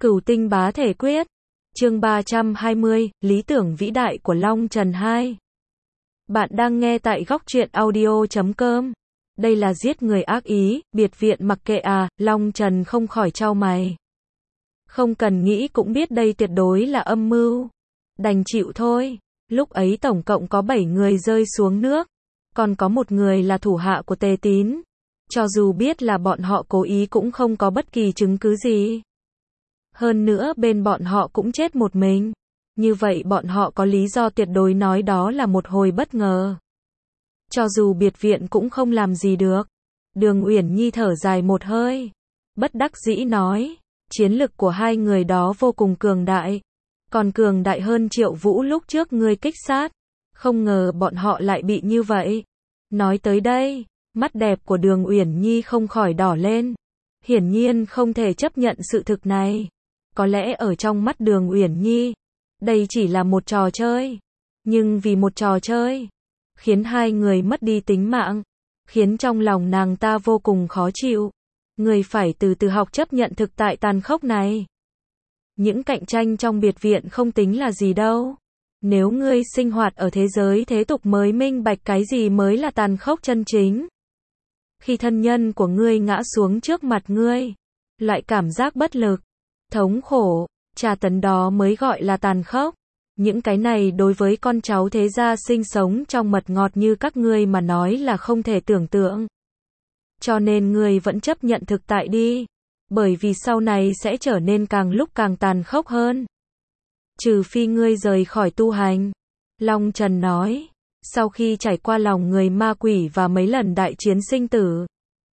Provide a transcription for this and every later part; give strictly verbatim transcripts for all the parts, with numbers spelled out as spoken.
Cửu tinh bá thể quyết. Chương ba trăm hai mươi, lý tưởng vĩ đại của Long Trần hai. Bạn đang nghe tại góc truyện audio chấm com. Đây là giết người ác ý, biệt viện mặc kệ à, Long Trần không khỏi chau mày. Không cần nghĩ cũng biết đây tuyệt đối là âm mưu. Đành chịu thôi. Lúc ấy tổng cộng có bảy người rơi xuống nước. Còn có một người là thủ hạ của Tề Tín. Cho dù biết là bọn họ cố ý cũng không có bất kỳ chứng cứ gì. Hơn nữa bên bọn họ cũng chết một mình. Như vậy bọn họ có lý do tuyệt đối nói đó là một hồi bất ngờ. Cho dù biệt viện cũng không làm gì được. Đường Uyển Nhi thở dài một hơi. Bất đắc dĩ nói. Chiến lực của hai người đó vô cùng cường đại. Còn cường đại hơn Triệu Vũ lúc trước ngươi kích sát. Không ngờ bọn họ lại bị như vậy. Nói tới đây, mắt đẹp của Đường Uyển Nhi không khỏi đỏ lên. Hiển nhiên không thể chấp nhận sự thực này. Có lẽ ở trong mắt Đường Uyển Nhi, đây chỉ là một trò chơi. Nhưng vì một trò chơi, khiến hai người mất đi tính mạng, khiến trong lòng nàng ta vô cùng khó chịu. Người phải từ từ học chấp nhận thực tại tàn khốc này. Những cạnh tranh trong biệt viện không tính là gì đâu. Nếu ngươi sinh hoạt ở thế giới thế tục mới minh bạch cái gì mới là tàn khốc chân chính. Khi thân nhân của ngươi ngã xuống trước mặt ngươi, loại cảm giác bất lực, thống khổ, tra tấn đó mới gọi là tàn khốc. Những cái này đối với con cháu thế gia sinh sống trong mật ngọt như các ngươi mà nói là không thể tưởng tượng. Cho nên ngươi vẫn chấp nhận thực tại đi. Bởi vì sau này sẽ trở nên càng lúc càng tàn khốc hơn. Trừ phi ngươi rời khỏi tu hành. Long Trần nói. Sau khi trải qua lòng người ma quỷ và mấy lần đại chiến sinh tử,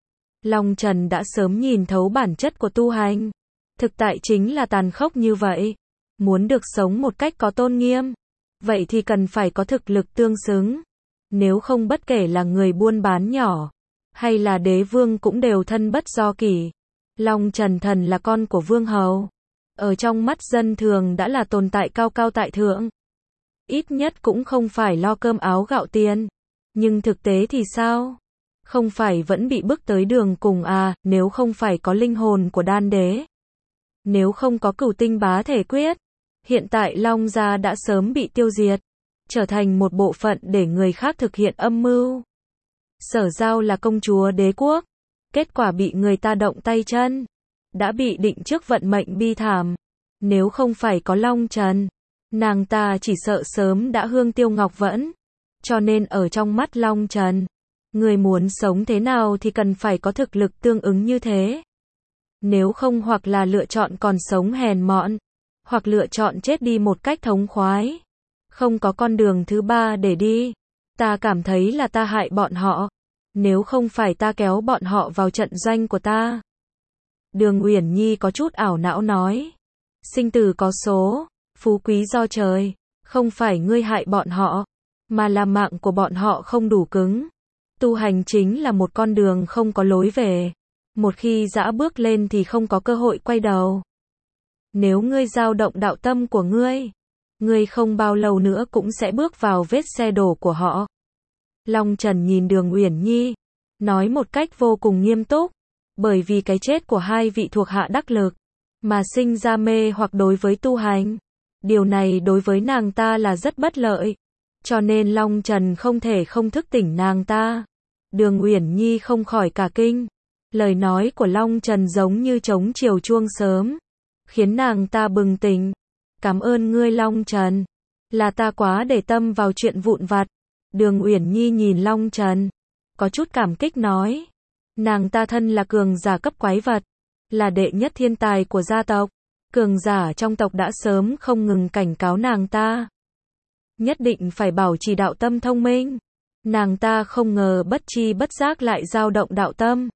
Long Trần đã sớm nhìn thấu bản chất của tu hành. Thực tại chính là tàn khốc như vậy. Muốn được sống một cách có tôn nghiêm, vậy thì cần phải có thực lực tương xứng. Nếu không bất kể là người buôn bán nhỏ, hay là đế vương cũng đều thân bất do kỷ. Long Trần Thần là con của vương hầu. Ở trong mắt dân thường đã là tồn tại cao cao tại thượng. Ít nhất cũng không phải lo cơm áo gạo tiền. Nhưng thực tế thì sao? Không phải vẫn bị bức tới đường cùng à, nếu không phải có linh hồn của đan đế. Nếu không có cửu tinh bá thể quyết, hiện tại Long gia đã sớm bị tiêu diệt, trở thành một bộ phận để người khác thực hiện âm mưu. Sở Giao là công chúa đế quốc, kết quả bị người ta động tay chân, đã bị định trước vận mệnh bi thảm. Nếu không phải có Long Trần, nàng ta chỉ sợ sớm đã hương tiêu ngọc vẫn. Cho nên ở trong mắt Long Trần, người muốn sống thế nào thì cần phải có thực lực tương ứng như thế. Nếu không hoặc là lựa chọn còn sống hèn mọn, hoặc lựa chọn chết đi một cách thống khoái. Không có con đường thứ ba để đi. Ta cảm thấy là ta hại bọn họ. Nếu không phải ta kéo bọn họ vào trận doanh của ta. Đường Uyển Nhi có chút ảo não nói. Sinh tử có số, phú quý do trời. Không phải ngươi hại bọn họ, mà là mạng của bọn họ không đủ cứng. Tu hành chính là một con đường không có lối về. Một khi dã bước lên thì không có cơ hội quay đầu. Nếu ngươi dao động đạo tâm của ngươi, ngươi không bao lâu nữa cũng sẽ bước vào vết xe đổ của họ. Long Trần nhìn Đường Uyển Nhi, nói một cách vô cùng nghiêm túc. Bởi vì cái chết của hai vị thuộc hạ đắc lực, mà sinh ra mê hoặc đối với tu hành. Điều này đối với nàng ta là rất bất lợi. Cho nên Long Trần không thể không thức tỉnh nàng ta. Đường Uyển Nhi không khỏi cả kinh. Lời nói của Long Trần giống như trống chiều chuông sớm, khiến nàng ta bừng tỉnh. Cảm ơn ngươi Long Trần. Là ta quá để tâm vào chuyện vụn vặt. Đường Uyển Nhi nhìn Long Trần, có chút cảm kích nói. Nàng ta thân là cường giả cấp quái vật, là đệ nhất thiên tài của gia tộc. Cường giả trong tộc đã sớm không ngừng cảnh cáo nàng ta. Nhất định phải bảo trì đạo tâm thông minh. Nàng ta không ngờ bất chi bất giác lại dao động đạo tâm.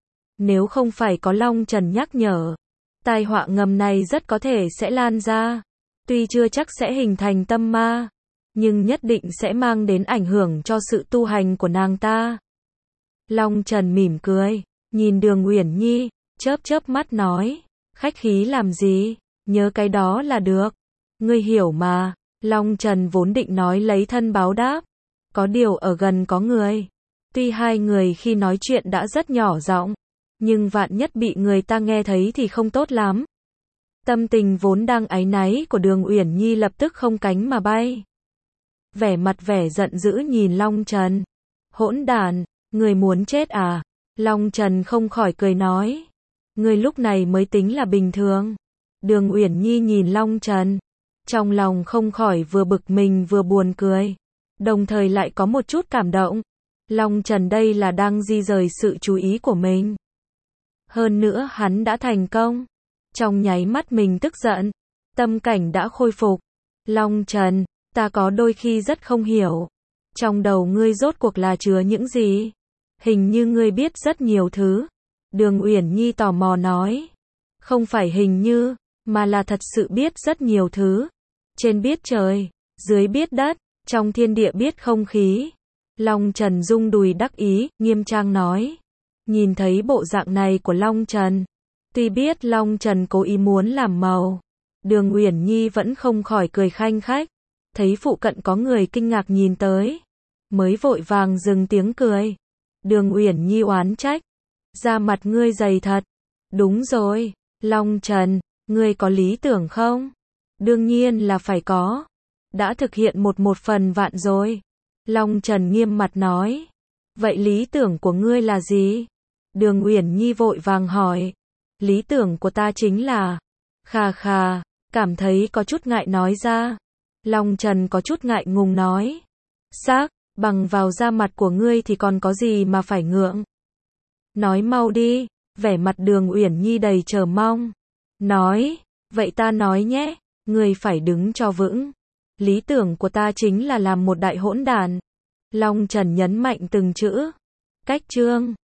Nếu không phải có Long Trần nhắc nhở, tai họa ngầm này rất có thể sẽ lan ra. Tuy chưa chắc sẽ hình thành tâm ma, nhưng nhất định sẽ mang đến ảnh hưởng cho sự tu hành của nàng ta. Long Trần mỉm cười, nhìn Đường Uyển Nhi, chớp chớp mắt nói, khách khí làm gì, nhớ cái đó là được. Ngươi hiểu mà. Long Trần vốn định nói lấy thân báo đáp. Có điều ở gần có người. Tuy hai người khi nói chuyện đã rất nhỏ giọng, nhưng vạn nhất bị người ta nghe thấy thì không tốt lắm. Tâm tình vốn đang áy náy của Đường Uyển Nhi lập tức không cánh mà bay. Vẻ mặt vẻ giận dữ nhìn Long Trần. Hỗn đản, người muốn chết à? Long Trần không khỏi cười nói. Người lúc này mới tính là bình thường. Đường Uyển Nhi nhìn Long Trần. Trong lòng không khỏi vừa bực mình vừa buồn cười. Đồng thời lại có một chút cảm động. Long Trần đây là đang di rời sự chú ý của mình. Hơn nữa hắn đã thành công. Trong nháy mắt mình tức giận. Tâm cảnh đã khôi phục. Long Trần, ta có đôi khi rất không hiểu. Trong đầu ngươi rốt cuộc là chứa những gì? Hình như ngươi biết rất nhiều thứ. Đường Uyển Nhi tò mò nói. Không phải hình như, mà là thật sự biết rất nhiều thứ. Trên biết trời, dưới biết đất, trong thiên địa biết không khí. Long Trần rung đùi đắc ý, nghiêm trang nói. Nhìn thấy bộ dạng này của Long Trần. Tuy biết Long Trần cố ý muốn làm màu. Đường Uyển Nhi vẫn không khỏi cười khanh khách. Thấy phụ cận có người kinh ngạc nhìn tới. Mới vội vàng dừng tiếng cười. Đường Uyển Nhi oán trách. Da mặt ngươi dày thật. Đúng rồi, Long Trần, ngươi có lý tưởng không? Đương nhiên là phải có. Đã thực hiện một một phần vạn rồi. Long Trần nghiêm mặt nói. Vậy lý tưởng của ngươi là gì? Đường Uyển Nhi vội vàng hỏi. Lý tưởng của ta chính là... Khà khà, cảm thấy có chút ngại nói ra. Long Trần có chút ngại ngùng nói. Xác, bằng vào da mặt của ngươi thì còn có gì mà phải ngượng. Nói mau đi, vẻ mặt Đường Uyển Nhi đầy chờ mong. Nói, vậy ta nói nhé, ngươi phải đứng cho vững. Lý tưởng của ta chính là làm một đại hỗn đản. Long Trần nhấn mạnh từng chữ. Cách chương